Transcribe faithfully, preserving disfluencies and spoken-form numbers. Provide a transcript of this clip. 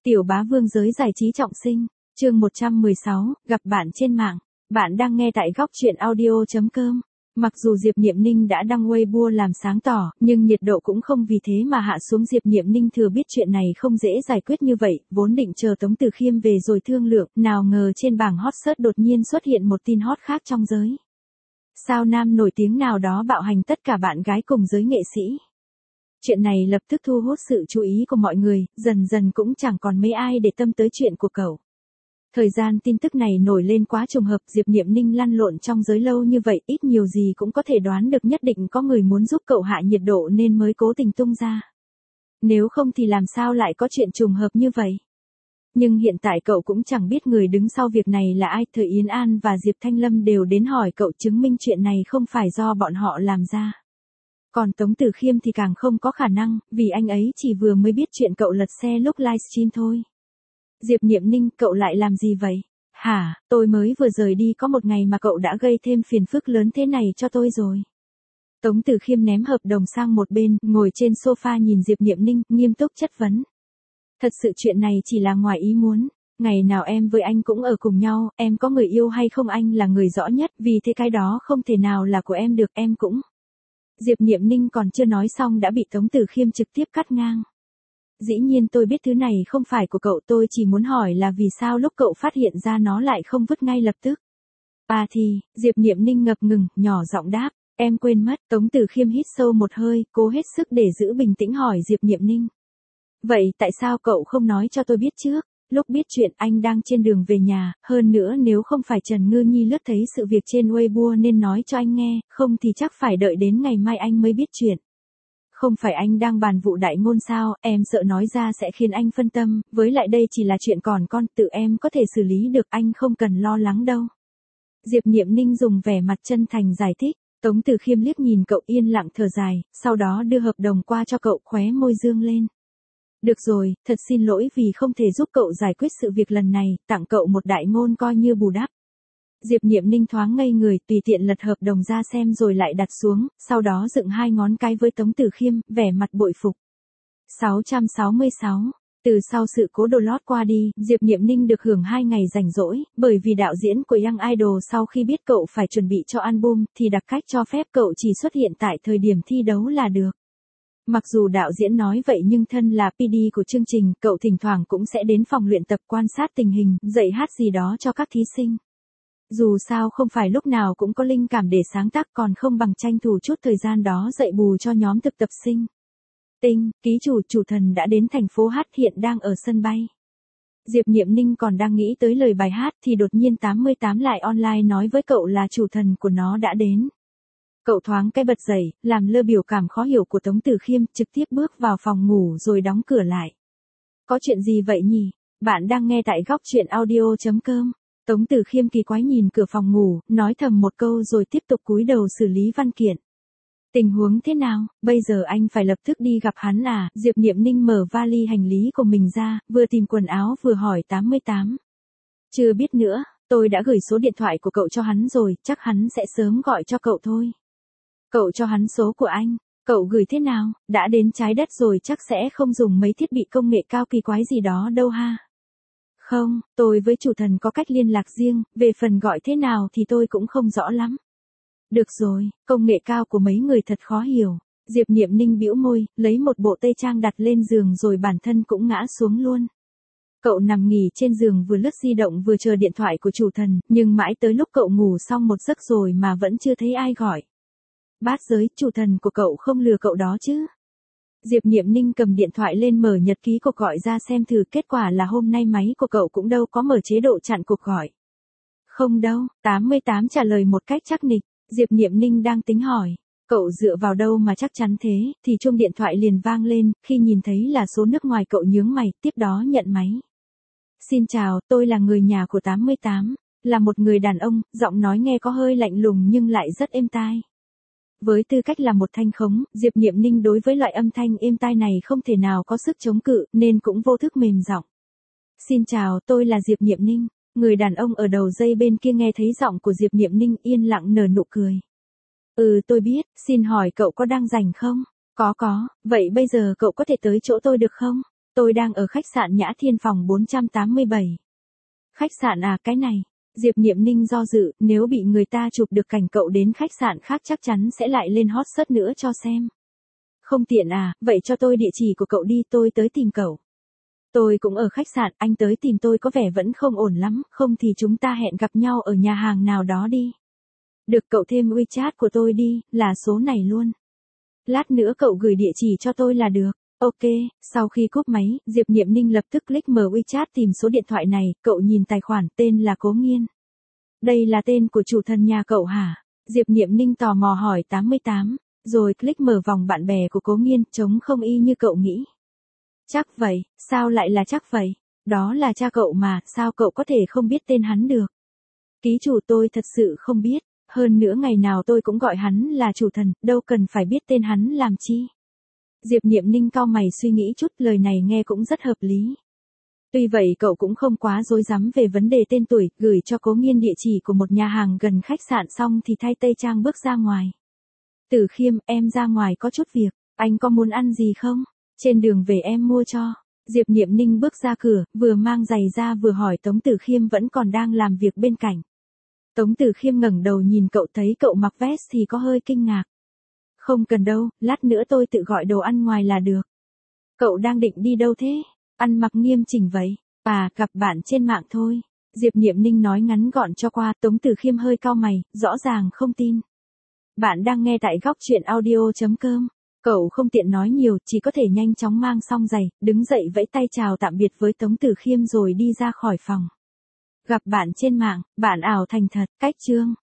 Tiểu bá vương giới giải trí trọng sinh, chương một trăm mười sáu, gặp bạn trên mạng. Bạn đang nghe tại góc truyện audio chấm com. Mặc dù Diệp Niệm Ninh đã đăng Weibo làm sáng tỏ, nhưng nhiệt độ cũng không vì thế mà hạ xuống. Diệp Niệm Ninh thừa biết chuyện này không dễ giải quyết như vậy, vốn định chờ Tống Từ Khiêm về rồi thương lượng, nào ngờ trên bảng hot search đột nhiên xuất hiện một tin hot khác trong giới. Sao nam nổi tiếng nào đó bạo hành tất cả bạn gái cùng giới nghệ sĩ. Chuyện này lập tức thu hút sự chú ý của mọi người, dần dần cũng chẳng còn mấy ai để tâm tới chuyện của cậu. Thời gian tin tức này nổi lên quá trùng hợp, Diệp Niệm Ninh lăn lộn trong giới lâu như vậy, ít nhiều gì cũng có thể đoán được nhất định có người muốn giúp cậu hạ nhiệt độ nên mới cố tình tung ra. Nếu không thì làm sao lại có chuyện trùng hợp như vậy. Nhưng hiện tại cậu cũng chẳng biết người đứng sau việc này là ai. Thời Yến An và Diệp Thanh Lâm đều đến hỏi cậu chứng minh chuyện này không phải do bọn họ làm ra. Còn Tống Từ Khiêm thì càng không có khả năng, vì anh ấy chỉ vừa mới biết chuyện cậu lật xe lúc livestream thôi. Diệp Niệm Ninh, cậu lại làm gì vậy? Hả, tôi mới vừa rời đi có một ngày mà cậu đã gây thêm phiền phức lớn thế này cho tôi rồi. Tống Từ Khiêm ném hợp đồng sang một bên, ngồi trên sofa nhìn Diệp Niệm Ninh, nghiêm túc chất vấn. Thật sự chuyện này chỉ là ngoài ý muốn. Ngày nào em với anh cũng ở cùng nhau, em có người yêu hay không anh là người rõ nhất, vì thế cái đó không thể nào là của em được, em cũng. Diệp Niệm Ninh còn chưa nói xong đã bị Tống Từ Khiêm trực tiếp cắt ngang. Dĩ nhiên tôi biết thứ này không phải của cậu, tôi chỉ muốn hỏi là vì sao lúc cậu phát hiện ra nó lại không vứt ngay lập tức. À thì, Diệp Niệm Ninh ngập ngừng, nhỏ giọng đáp, em quên mất. Tống Từ Khiêm hít sâu một hơi, cố hết sức để giữ bình tĩnh hỏi Diệp Niệm Ninh. Vậy tại sao cậu không nói cho tôi biết trước? Lúc biết chuyện anh đang trên đường về nhà, hơn nữa nếu không phải Trần Ngư Nhi lướt thấy sự việc trên Weibo nên nói cho anh nghe, không thì chắc phải đợi đến ngày mai anh mới biết chuyện. Không phải anh đang bàn vụ đại ngôn sao, em sợ nói ra sẽ khiến anh phân tâm, với lại đây chỉ là chuyện còn con, tự em có thể xử lý được, anh không cần lo lắng đâu. Diệp Niệm Ninh dùng vẻ mặt chân thành giải thích. Tống Từ Khiêm liếc nhìn cậu yên lặng thở dài, sau đó đưa hợp đồng qua cho cậu, khóe môi dương lên. Được rồi, thật xin lỗi vì không thể giúp cậu giải quyết sự việc lần này, tặng cậu một đại ngôn coi như bù đắp. Diệp Niệm Ninh thoáng ngây người, tùy tiện lật hợp đồng ra xem rồi lại đặt xuống, sau đó dựng hai ngón cái với Tống Từ Khiêm, vẻ mặt bội phục. sáu trăm sáu mươi sáu. Từ sau sự cố đồ lót qua đi, Diệp Niệm Ninh được hưởng hai ngày rảnh rỗi, bởi vì đạo diễn của Young Idol sau khi biết cậu phải chuẩn bị cho album, thì đặc cách cho phép cậu chỉ xuất hiện tại thời điểm thi đấu là được. Mặc dù đạo diễn nói vậy nhưng thân là pê đê của chương trình, cậu thỉnh thoảng cũng sẽ đến phòng luyện tập quan sát tình hình, dạy hát gì đó cho các thí sinh. Dù sao không phải lúc nào cũng có linh cảm để sáng tác, còn không bằng tranh thủ chút thời gian đó dạy bù cho nhóm thực tập sinh. Tinh, ký chủ, chủ thần đã đến thành phố hát, hiện đang ở sân bay. Diệp Niệm Ninh còn đang nghĩ tới lời bài hát thì đột nhiên tám mươi tám lại online nói với cậu là chủ thần của nó đã đến. Cậu thoáng cái bật dậy, làm lơ biểu cảm khó hiểu của Tống Từ Khiêm, trực tiếp bước vào phòng ngủ rồi đóng cửa lại. Có chuyện gì vậy nhỉ? Bạn đang nghe tại góc truyện audio chấm com. Tống Từ Khiêm kỳ quái nhìn cửa phòng ngủ, nói thầm một câu rồi tiếp tục cúi đầu xử lý văn kiện. Tình huống thế nào? Bây giờ anh phải lập tức đi gặp hắn à? Diệp Niệm Ninh mở vali hành lý của mình ra, vừa tìm quần áo vừa hỏi tám mươi tám. Chưa biết nữa, tôi đã gửi số điện thoại của cậu cho hắn rồi, chắc hắn sẽ sớm gọi cho cậu thôi. Cậu cho hắn số của anh, cậu gửi thế nào? Đã đến trái đất rồi chắc sẽ không dùng mấy thiết bị công nghệ cao kỳ quái gì đó đâu ha? Không, tôi với chủ thần có cách liên lạc riêng, về phần gọi thế nào thì tôi cũng không rõ lắm. Được rồi, công nghệ cao của mấy người thật khó hiểu. Diệp Niệm Ninh bĩu môi, lấy một bộ tây trang đặt lên giường rồi bản thân cũng ngã xuống luôn. Cậu nằm nghỉ trên giường vừa lướt di động vừa chờ điện thoại của chủ thần, nhưng mãi tới lúc cậu ngủ xong một giấc rồi mà vẫn chưa thấy ai gọi. Bát giới, chủ thần của cậu không lừa cậu đó chứ? Diệp Niệm Ninh cầm điện thoại lên mở nhật ký cuộc gọi ra xem thử, kết quả là hôm nay máy của cậu cũng đâu có mở chế độ chặn cuộc gọi. Không đâu, tám mươi tám trả lời một cách chắc nịch. Diệp Niệm Ninh đang tính hỏi, cậu dựa vào đâu mà chắc chắn thế, thì chuông điện thoại liền vang lên, khi nhìn thấy là số nước ngoài cậu nhướng mày, tiếp đó nhận máy. Xin chào, tôi là người nhà của tám mươi tám, là một người đàn ông, giọng nói nghe có hơi lạnh lùng nhưng lại rất êm tai. Với tư cách là một thanh khống, Diệp Niệm Ninh đối với loại âm thanh êm tai này không thể nào có sức chống cự, nên cũng vô thức mềm giọng. Xin chào, tôi là Diệp Niệm Ninh. Người đàn ông ở đầu dây bên kia nghe thấy giọng của Diệp Niệm Ninh yên lặng nở nụ cười. Ừ tôi biết, xin hỏi cậu có đang rảnh không? Có có, vậy bây giờ cậu có thể tới chỗ tôi được không? Tôi đang ở khách sạn Nhã Thiên phòng bốn trăm tám mươi bảy. Khách sạn à, cái này. Diệp Niệm Ninh do dự, nếu bị người ta chụp được cảnh cậu đến khách sạn khác chắc chắn sẽ lại lên hot search nữa cho xem. Không tiện à, vậy cho tôi địa chỉ của cậu đi, tôi tới tìm cậu. Tôi cũng ở khách sạn, anh tới tìm tôi có vẻ vẫn không ổn lắm, không thì chúng ta hẹn gặp nhau ở nhà hàng nào đó đi. Được, cậu thêm WeChat của tôi đi, là số này luôn. Lát nữa cậu gửi địa chỉ cho tôi là được. Ok, sau khi cúp máy, Diệp Niệm Ninh lập tức click mở WeChat tìm số điện thoại này, cậu nhìn tài khoản, tên là Cố Nghiên. Đây là tên của chủ thần nhà cậu hả? Diệp Niệm Ninh tò mò hỏi tám mươi tám, rồi click mở vòng bạn bè của Cố Nghiên, trông không y như cậu nghĩ. Chắc vậy, sao lại là chắc vậy? Đó là cha cậu mà, sao cậu có thể không biết tên hắn được? Ký chủ, tôi thật sự không biết, hơn nữa ngày nào tôi cũng gọi hắn là chủ thần, đâu cần phải biết tên hắn làm chi. Diệp Niệm Ninh cau mày suy nghĩ chút, lời này nghe cũng rất hợp lý. Tuy vậy cậu cũng không quá rối rắm về vấn đề tên tuổi, gửi cho Cố Nghiên địa chỉ của một nhà hàng gần khách sạn xong thì thay tây trang bước ra ngoài. Tử Khiêm, em ra ngoài có chút việc, anh có muốn ăn gì không? Trên đường về em mua cho. Diệp Niệm Ninh bước ra cửa, vừa mang giày ra vừa hỏi Tống Tử Khiêm vẫn còn đang làm việc bên cạnh. Tống Tử Khiêm ngẩng đầu nhìn cậu, thấy cậu mặc vest thì có hơi kinh ngạc. Không cần đâu, lát nữa tôi tự gọi đồ ăn ngoài là được. Cậu đang định đi đâu thế? Ăn mặc nghiêm chỉnh vậy. À, gặp bạn trên mạng thôi. Diệp Niệm Ninh nói ngắn gọn cho qua. Tống Tử Khiêm hơi cau mày, rõ ràng không tin. Bạn đang nghe tại góc truyện audio chấm com. Cậu không tiện nói nhiều, chỉ có thể nhanh chóng mang xong giày, đứng dậy vẫy tay chào tạm biệt với Tống Tử Khiêm rồi đi ra khỏi phòng. Gặp bạn trên mạng, bạn ảo thành thật, cách chương.